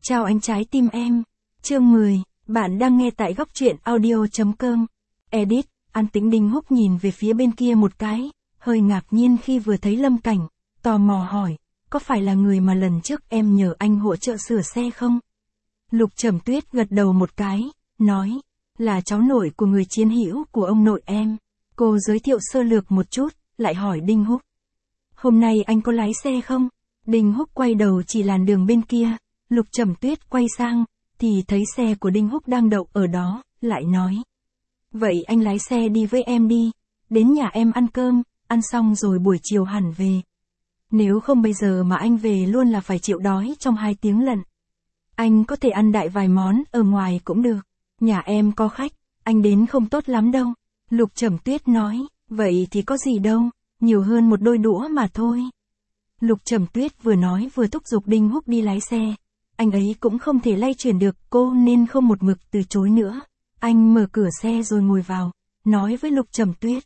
Chào anh trái tim em. Chương 10, bạn đang nghe tại góc truyện audio.com. Edit, An Tĩnh. Đinh Húc nhìn về phía bên kia một cái, hơi ngạc nhiên khi vừa thấy Lâm Cảnh, tò mò hỏi, có phải là người mà lần trước em nhờ anh hỗ trợ sửa xe không? Lục Trầm Tuyết gật đầu một cái, nói, là cháu nội của người chiến hữu của ông nội em. Cô giới thiệu sơ lược một chút, lại hỏi Đinh Húc. Hôm nay anh có lái xe không? Đinh Húc quay đầu chỉ làn đường bên kia, Lục Trầm Tuyết quay sang, thì thấy xe của Đinh Húc đang đậu ở đó, lại nói. Vậy anh lái xe đi với em đi, đến nhà em ăn cơm, ăn xong rồi buổi chiều hẳn về. Nếu không bây giờ mà anh về luôn là phải chịu đói trong 2 tiếng lận. Anh có thể ăn đại vài món ở ngoài cũng được, nhà em có khách, anh đến không tốt lắm đâu. Lục Trầm Tuyết nói, vậy thì có gì đâu, nhiều hơn một đôi đũa mà thôi. Lục Trầm Tuyết vừa nói vừa thúc giục Đinh Húc đi lái xe. Anh ấy cũng không thể lay chuyển được cô nên không một mực từ chối nữa. Anh mở cửa xe rồi ngồi vào, nói với Lục Trầm Tuyết.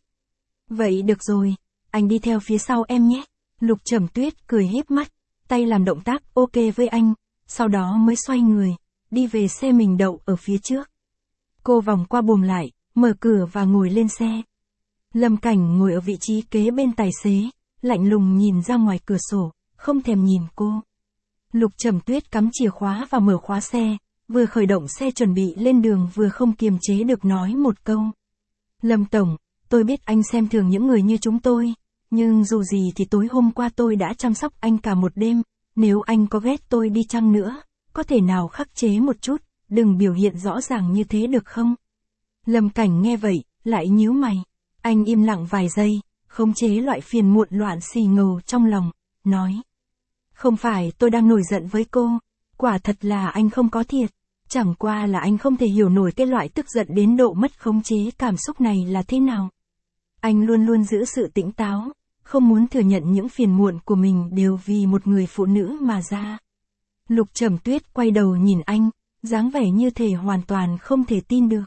Vậy được rồi, anh đi theo phía sau em nhé. Lục Trầm Tuyết cười híp mắt, tay làm động tác ok với anh, sau đó mới xoay người, đi về xe mình đậu ở phía trước. Cô vòng qua buồng lại, mở cửa và ngồi lên xe. Lâm Cảnh ngồi ở vị trí kế bên tài xế, lạnh lùng nhìn ra ngoài cửa sổ, không thèm nhìn cô. Lục Trầm Tuyết cắm chìa khóa và mở khóa xe, vừa khởi động xe chuẩn bị lên đường vừa không kiềm chế được nói một câu. Lâm Tổng, tôi biết anh xem thường những người như chúng tôi, nhưng dù gì thì tối hôm qua tôi đã chăm sóc anh cả một đêm, nếu anh có ghét tôi đi chăng nữa, có thể nào khắc chế một chút, đừng biểu hiện rõ ràng như thế được không? Lâm Cảnh nghe vậy, lại nhíu mày, anh im lặng vài giây, khống chế loại phiền muộn loạn xì ngầu trong lòng, nói. Không phải tôi đang nổi giận với cô, quả thật là anh không có thiệt, chẳng qua là anh không thể hiểu nổi cái loại tức giận đến độ mất khống chế cảm xúc này là thế nào. Anh luôn luôn giữ sự tỉnh táo, không muốn thừa nhận những phiền muộn của mình đều vì một người phụ nữ mà ra. Lục Trầm Tuyết quay đầu nhìn anh, dáng vẻ như thể hoàn toàn không thể tin được.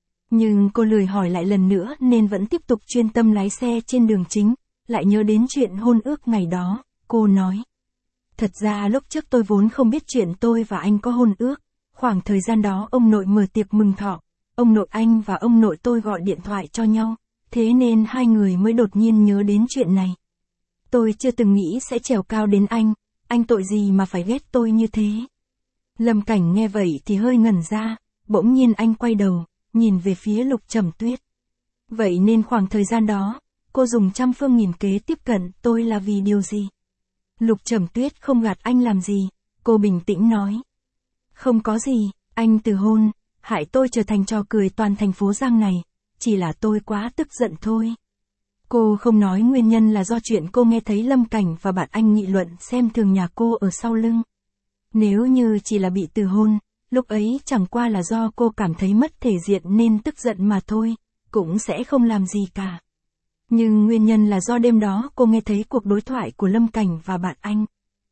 Nhưng cô lười hỏi lại lần nữa nên vẫn tiếp tục chuyên tâm lái xe trên đường chính, lại nhớ đến chuyện hôn ước ngày đó, cô nói. Thật ra lúc trước tôi vốn không biết chuyện tôi và anh có hôn ước, khoảng thời gian đó ông nội mở tiệc mừng thọ, ông nội anh và ông nội tôi gọi điện thoại cho nhau, thế nên hai người mới đột nhiên nhớ đến chuyện này. Tôi chưa từng nghĩ sẽ trèo cao đến anh tội gì mà phải ghét tôi như thế. Lâm Cảnh nghe vậy thì hơi ngẩn ra, bỗng nhiên anh quay đầu, nhìn về phía Lục Trầm Tuyết. Vậy nên khoảng thời gian đó, cô dùng trăm phương nghìn kế tiếp cận tôi là vì điều gì? Lục Trầm Tuyết không gạt anh làm gì, cô bình tĩnh nói. Không có gì, anh từ hôn, hại tôi trở thành trò cười toàn thành phố Giang này, chỉ là tôi quá tức giận thôi. Cô không nói nguyên nhân là do chuyện cô nghe thấy Lâm Cảnh và bạn anh nghị luận xem thường nhà cô ở sau lưng. Nếu như chỉ là bị từ hôn, lúc ấy chẳng qua là do cô cảm thấy mất thể diện nên tức giận mà thôi, cũng sẽ không làm gì cả. Nhưng nguyên nhân là do đêm đó cô nghe thấy cuộc đối thoại của Lâm Cảnh và bạn anh.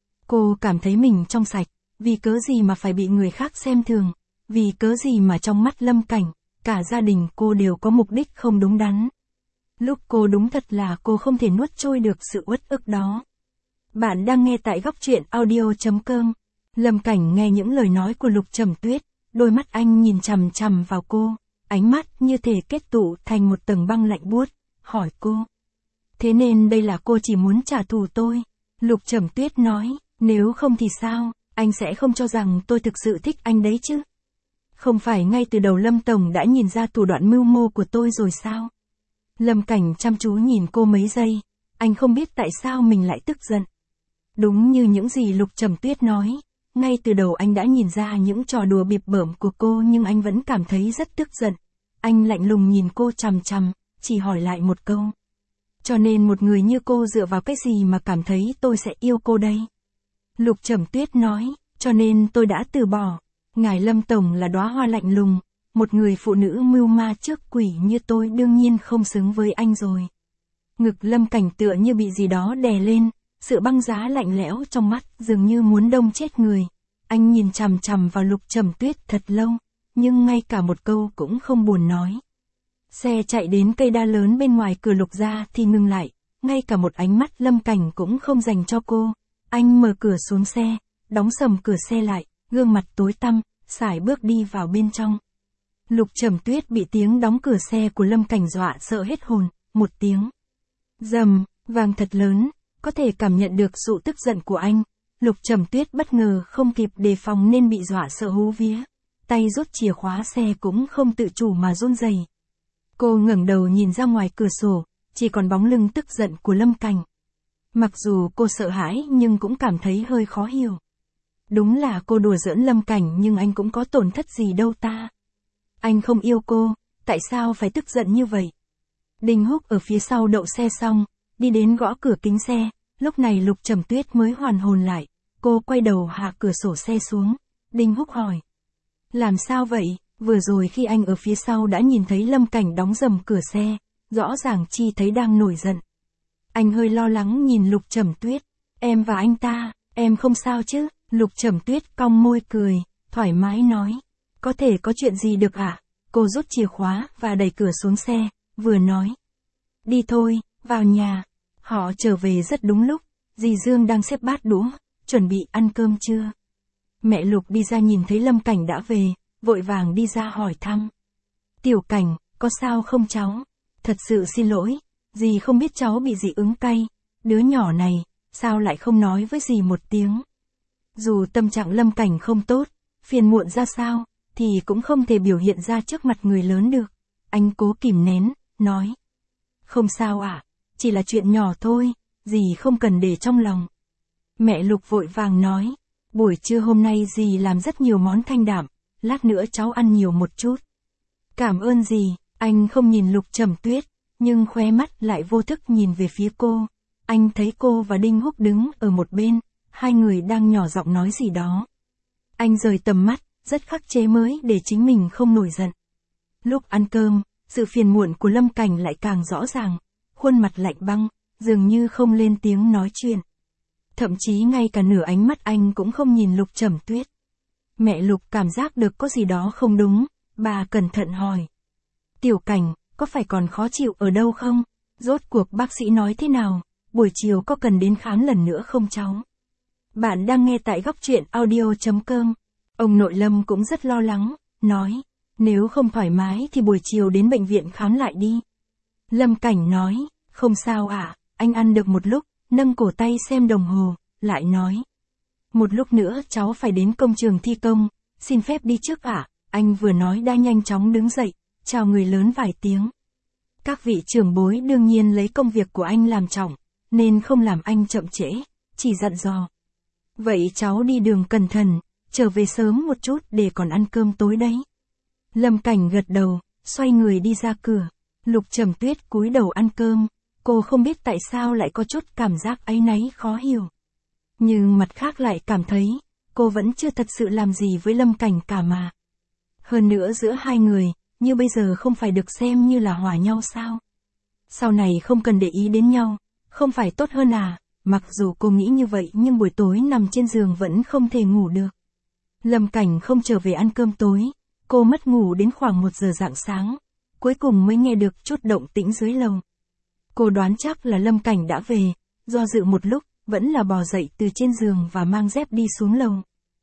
Cô cảm thấy mình trong sạch, vì cớ gì mà phải bị người khác xem thường, vì cớ gì mà trong mắt Lâm Cảnh, cả gia đình cô đều có mục đích không đúng đắn. Lúc cô đúng thật là cô không thể nuốt trôi được sự uất ức đó. Bạn đang nghe tại góc truyện audio.com. Lâm Cảnh nghe những lời nói của Lục Trầm Tuyết, đôi mắt anh nhìn chằm chằm vào cô, ánh mắt như thể kết tụ thành một tầng băng lạnh buốt, hỏi cô. Thế nên đây là cô chỉ muốn trả thù tôi. Lục Trầm Tuyết nói, nếu không thì sao, anh sẽ không cho rằng tôi thực sự thích anh đấy chứ. Không phải ngay từ đầu Lâm Tổng đã nhìn ra thủ đoạn mưu mô của tôi rồi sao? Lâm Cảnh chăm chú nhìn cô mấy giây, anh không biết tại sao mình lại tức giận. Đúng như những gì Lục Trầm Tuyết nói, ngay từ đầu anh đã nhìn ra những trò đùa bịp bợm của cô nhưng anh vẫn cảm thấy rất tức giận. Anh lạnh lùng nhìn cô chằm chằm, chỉ hỏi lại một câu. Cho nên một người như cô dựa vào cái gì mà cảm thấy tôi sẽ yêu cô đây? Lục Trầm Tuyết nói, cho nên tôi đã từ bỏ. Ngài Lâm Tổng là đóa hoa lạnh lùng, một người phụ nữ mưu ma trước quỷ như tôi đương nhiên không xứng với anh rồi. Ngực Lâm Cảnh tựa như bị gì đó đè lên, sự băng giá lạnh lẽo trong mắt dường như muốn đông chết người. Anh nhìn chằm chằm vào Lục Trầm Tuyết thật lâu, nhưng ngay cả một câu cũng không buồn nói. Xe chạy đến cây đa lớn bên ngoài cửa Lục gia thì ngừng lại, ngay cả một ánh mắt Lâm Cảnh cũng không dành cho cô. Anh mở cửa xuống xe, đóng sầm cửa xe lại, gương mặt tối tăm, sải bước đi vào bên trong. Lục Trầm Tuyết bị tiếng đóng cửa xe của Lâm Cảnh dọa sợ hết hồn, một tiếng rầm, vang thật lớn, có thể cảm nhận được sự tức giận của anh. Lục Trầm Tuyết bất ngờ không kịp đề phòng nên bị dọa sợ hú vía. Tay rút chìa khóa xe cũng không tự chủ mà run rẩy. Cô ngẩng đầu nhìn ra ngoài cửa sổ, chỉ còn bóng lưng tức giận của Lâm Cảnh. Mặc dù cô sợ hãi nhưng cũng cảm thấy hơi khó hiểu. Đúng là cô đùa giỡn Lâm Cảnh nhưng anh cũng có tổn thất gì đâu ta. Anh không yêu cô, tại sao phải tức giận như vậy? Đinh Húc ở phía sau đậu xe xong, đi đến gõ cửa kính xe, lúc này Lục Trầm Tuyết mới hoàn hồn lại. Cô quay đầu hạ cửa sổ xe xuống. Đinh Húc hỏi. Làm sao vậy? Vừa rồi khi anh ở phía sau đã nhìn thấy Lâm Cảnh đóng rầm cửa xe, rõ ràng chi thấy đang nổi giận. Anh hơi lo lắng nhìn Lục Trầm Tuyết. Em và anh ta, em không sao chứ? Lục Trầm Tuyết cong môi cười, thoải mái nói. Có thể có chuyện gì được ạ? Cô rút chìa khóa và đẩy cửa xuống xe, vừa nói. Đi thôi, vào nhà. Họ trở về rất đúng lúc, dì Dương đang xếp bát đũa, chuẩn bị ăn cơm trưa. Mẹ Lục đi ra nhìn thấy Lâm Cảnh đã về, vội vàng đi ra hỏi thăm. Tiểu Cảnh, có sao không cháu? Thật sự xin lỗi, dì không biết cháu bị dị ứng cay. Đứa nhỏ này, sao lại không nói với dì một tiếng? Dù tâm trạng Lâm Cảnh không tốt, phiền muộn ra sao, thì cũng không thể biểu hiện ra trước mặt người lớn được. Anh cố kìm nén, nói. Không sao ạ, chỉ là chuyện nhỏ thôi, dì không cần để trong lòng. Mẹ Lục vội vàng nói. Buổi trưa hôm nay dì làm rất nhiều món thanh đạm, lát nữa cháu ăn nhiều một chút. Cảm ơn dì. Anh không nhìn Lục Trầm Tuyết, nhưng khóe mắt lại vô thức nhìn về phía cô. Anh thấy cô và Đinh Húc đứng ở một bên, hai người đang nhỏ giọng nói gì đó. Anh rời tầm mắt, rất khắc chế mới để chính mình không nổi giận. Lúc ăn cơm, sự phiền muộn của Lâm Cảnh lại càng rõ ràng, khuôn mặt lạnh băng, dường như không lên tiếng nói chuyện. Thậm chí ngay cả nửa ánh mắt anh cũng không nhìn Lục Trầm Tuyết. Mẹ Lục cảm giác được có gì đó không đúng, bà cẩn thận hỏi. Tiểu Cảnh, có phải còn khó chịu ở đâu không? Rốt cuộc bác sĩ nói thế nào? Buổi chiều có cần đến khám lần nữa không cháu? Bạn đang nghe tại góc truyện audio.com. Ông nội Lâm cũng rất lo lắng, nói. Nếu không thoải mái thì buổi chiều đến bệnh viện khám lại đi. Lâm Cảnh nói, không sao ạ, anh ăn được một lúc, nâng cổ tay xem đồng hồ, lại nói. Một lúc nữa cháu phải đến công trường thi công, xin phép đi trước ạ. Anh vừa nói đã nhanh chóng đứng dậy, chào người lớn vài tiếng. Các vị trưởng bối đương nhiên lấy công việc của anh làm trọng, nên không làm anh chậm trễ, chỉ dặn dò. Vậy cháu đi đường cẩn thận, trở về sớm một chút để còn ăn cơm tối đấy. Lâm Cảnh gật đầu, xoay người đi ra cửa. Lục Trầm Tuyết cúi đầu ăn cơm, cô không biết tại sao lại có chút cảm giác áy náy khó hiểu. Nhưng mặt khác lại cảm thấy, cô vẫn chưa thật sự làm gì với Lâm Cảnh cả mà. Hơn nữa giữa hai người, như bây giờ không phải được xem như là hòa nhau sao? Sau này không cần để ý đến nhau, không phải tốt hơn à? Mặc dù cô nghĩ như vậy nhưng buổi tối nằm trên giường vẫn không thể ngủ được. Lâm Cảnh không trở về ăn cơm tối, cô mất ngủ đến khoảng 1 giờ rạng sáng, cuối cùng mới nghe được chút động tĩnh dưới lầu. Cô đoán chắc là Lâm Cảnh đã về, do dự một lúc, vẫn là bò dậy từ trên giường và mang dép đi xuống lầu.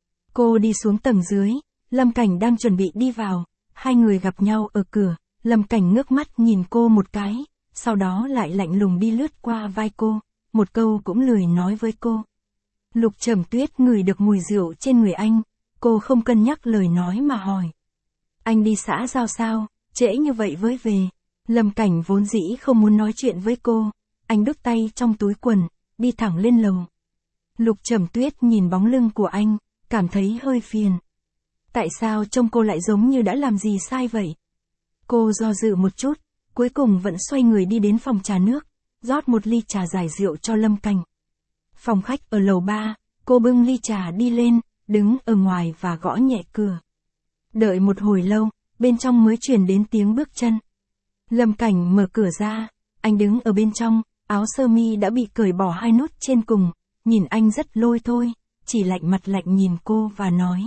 Cô đi xuống tầng dưới, Lâm Cảnh đang chuẩn bị đi vào, hai người gặp nhau ở cửa, Lâm Cảnh ngước mắt nhìn cô một cái, sau đó lại lạnh lùng đi lướt qua vai cô, một câu cũng lười nói với cô. Lục Trầm Tuyết ngửi được mùi rượu trên người anh, cô không cân nhắc lời nói mà hỏi. Anh đi xã giao sao, trễ như vậy với về. Lâm Cảnh vốn dĩ không muốn nói chuyện với cô, anh đút tay trong túi quần, đi thẳng lên lầu. Lục Trầm Tuyết nhìn bóng lưng của anh, cảm thấy hơi phiền. Tại sao trông cô lại giống như đã làm gì sai vậy? Cô do dự một chút, cuối cùng vẫn xoay người đi đến phòng trà nước, rót một ly trà giải rượu cho Lâm Cảnh. Phòng khách ở lầu 3, cô bưng ly trà đi lên, đứng ở ngoài và gõ nhẹ cửa. Đợi một hồi lâu, bên trong mới truyền đến tiếng bước chân. Lâm Cảnh mở cửa ra, anh đứng ở bên trong, áo sơ mi đã bị cởi bỏ 2 nút trên cùng, nhìn anh rất lôi thôi, chỉ lạnh mặt lạnh nhìn cô và nói.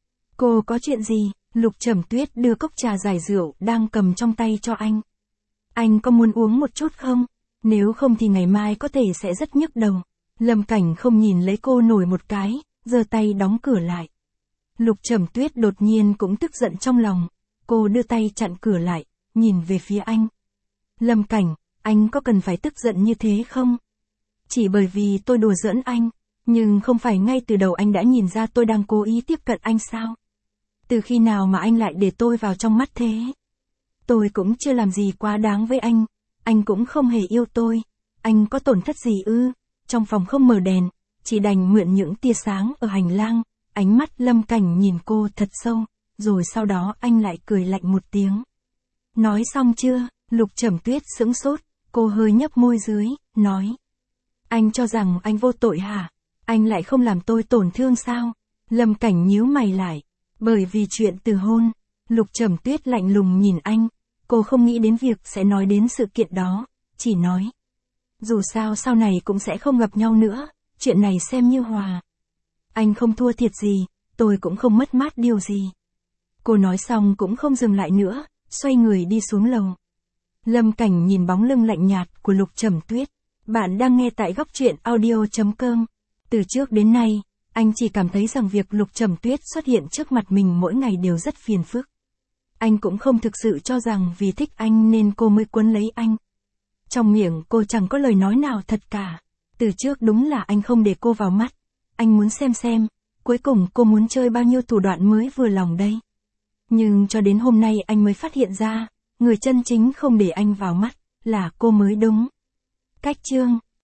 Cô có chuyện gì? Lục Trầm Tuyết đưa cốc trà giải rượu đang cầm trong tay cho anh. Anh có muốn uống một chút không? Nếu không thì ngày mai có thể sẽ rất nhức đầu. Lâm Cảnh không nhìn lấy cô nổi một cái, giơ tay đóng cửa lại. Lục Trầm Tuyết đột nhiên cũng tức giận trong lòng. Cô đưa tay chặn cửa lại, nhìn về phía anh. Lâm Cảnh, anh có cần phải tức giận như thế không? Chỉ bởi vì tôi đùa giỡn anh, nhưng không phải ngay từ đầu anh đã nhìn ra tôi đang cố ý tiếp cận anh sao? Từ khi nào mà anh lại để tôi vào trong mắt thế? Tôi cũng chưa làm gì quá đáng với anh cũng không hề yêu tôi, anh có tổn thất gì ư? Trong phòng không mở đèn, chỉ đành mượn những tia sáng ở hành lang, ánh mắt Lâm Cảnh nhìn cô thật sâu, rồi sau đó anh lại cười lạnh một tiếng. Nói xong chưa? Lục Trầm Tuyết sững sốt, cô hơi nhấp môi dưới, nói. Anh cho rằng anh vô tội hả? Anh lại không làm tôi tổn thương sao? Lâm Cảnh nhíu mày lại. Bởi vì chuyện từ hôn, Lục Trầm Tuyết lạnh lùng nhìn anh. Cô không nghĩ đến việc sẽ nói đến sự kiện đó, chỉ nói. Dù sao sau này cũng sẽ không gặp nhau nữa, chuyện này xem như hòa. Anh không thua thiệt gì, tôi cũng không mất mát điều gì. Cô nói xong cũng không dừng lại nữa, xoay người đi xuống lầu. Lâm Cảnh nhìn bóng lưng lạnh nhạt của Lục Trầm Tuyết. Bạn đang nghe tại góc truyện audio.com. Từ trước đến nay, anh chỉ cảm thấy rằng việc Lục Trầm Tuyết xuất hiện trước mặt mình mỗi ngày đều rất phiền phức. Anh cũng không thực sự cho rằng vì thích anh nên cô mới quấn lấy anh. Trong miệng cô chẳng có lời nói nào thật cả. Từ trước đúng là anh không để cô vào mắt. Anh muốn xem, cuối cùng cô muốn chơi bao nhiêu thủ đoạn mới vừa lòng đây. Nhưng cho đến hôm nay anh mới phát hiện ra, người chân chính không để anh vào mắt, là cô mới đúng. Cách chương